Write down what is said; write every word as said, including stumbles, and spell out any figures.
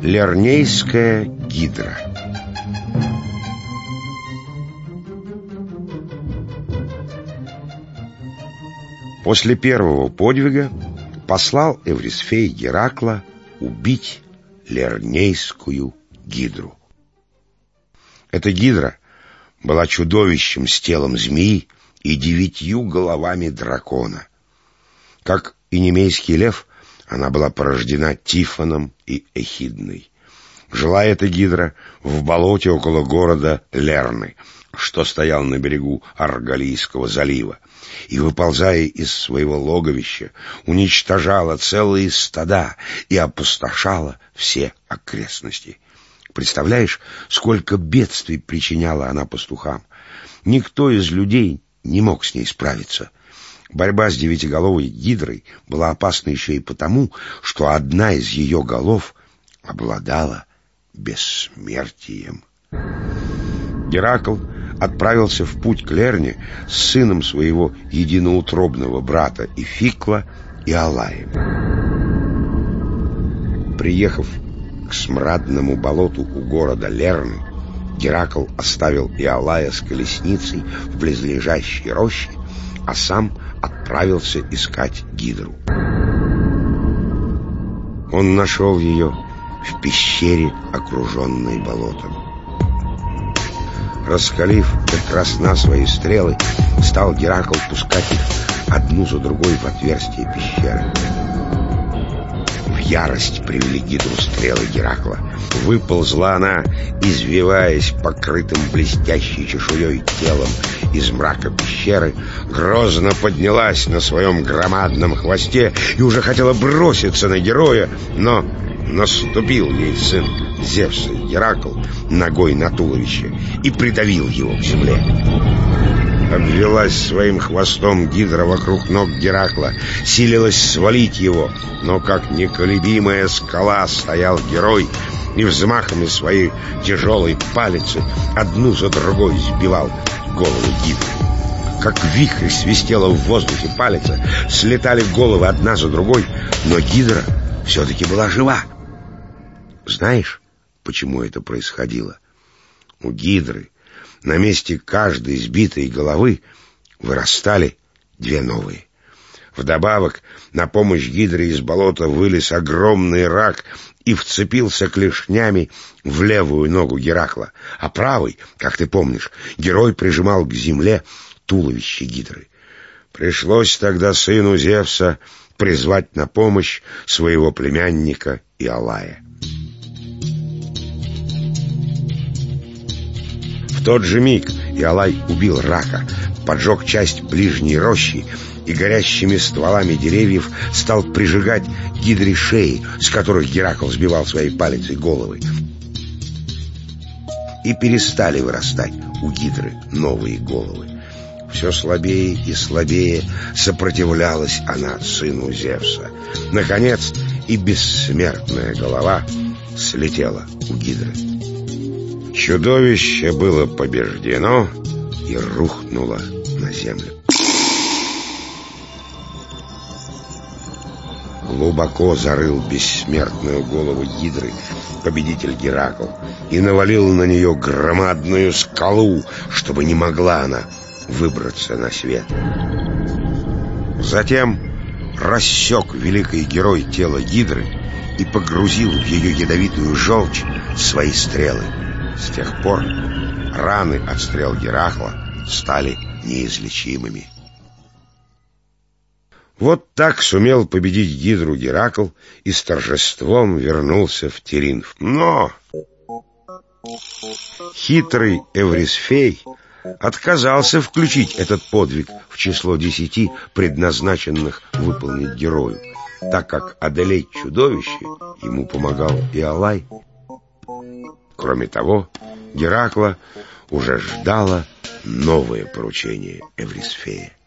Лернейская гидра. После первого подвига послал Эврисфей Геракла убить Лернейскую гидру. Эта гидра была чудовищем с телом змеи и девятью головами дракона. Как и немейский лев, она была порождена Тифоном и Эхидной. Жила эта гидра в болоте около города Лерны, что стоял на берегу Арголийского залива, и, выползая из своего логовища, уничтожала целые стада и опустошала все окрестности. Представляешь, сколько бедствий причиняла она пастухам? Никто из людей не мог с ней справиться. Борьба с девятиголовой гидрой была опасна еще и потому, что одна из ее голов обладала бессмертием. Геракл отправился в путь к Лерне с сыном своего единоутробного брата Ификла и Алаем. Приехав к смрадному болоту у города Лерны, Геракл оставил Иолая с колесницей в близлежащей роще, а сам отправился искать гидру. Он нашел ее в пещере, окруженной болотом. Раскалив до красна свои стрелы, стал Геракл пускать их одну за другой в отверстие пещеры. В ярость привели гидру стрелы Геракла. Выползла она, извиваясь покрытым блестящей чешуей телом из мрака пещеры, грозно поднялась на своем громадном хвосте и уже хотела броситься на героя, но наступил ей сын Зевса Геракл ногой на туловище и придавил его к земле. Обвелась своим хвостом гидра вокруг ног Геракла, силилась свалить его, но как неколебимая скала стоял герой и взмахами своей тяжелой палицы одну за другой сбивал голову гидры. Как вихрь свистела в воздухе палица, слетали головы одна за другой, но гидра все-таки была жива. Знаешь, почему это происходило? У гидры на месте каждой сбитой головы вырастали две новые. Вдобавок, на помощь гидре из болота вылез огромный рак и вцепился клешнями в левую ногу Геракла, а правой, как ты помнишь, герой прижимал к земле туловище гидры. Пришлось тогда сыну Зевса призвать на помощь своего племянника Иолая. В тот же миг Иолай убил рака, поджег часть ближней рощи и горящими стволами деревьев стал прижигать гидре шеи, с которых Геракл сбивал своей палицей головы. И перестали вырастать у гидры новые головы. Все слабее и слабее сопротивлялась она сыну Зевса. Наконец и бессмертная голова слетела у гидры. Чудовище было побеждено и рухнуло на землю. Глубоко зарыл бессмертную голову гидры победитель Геракл и навалил на нее громадную скалу, чтобы не могла она выбраться на свет. Затем рассек великий герой тело гидры и погрузил в ее ядовитую желчь свои стрелы. С тех пор раны от стрел Геракла стали неизлечимыми. Вот так сумел победить гидру Геракл и с торжеством вернулся в Теринф. Но хитрый Эврисфей отказался включить этот подвиг в число десяти, предназначенных выполнить герою, так как одолеть чудовище ему помогал Иолай. Кроме того, Геракла уже ждало новое поручение Эврисфея.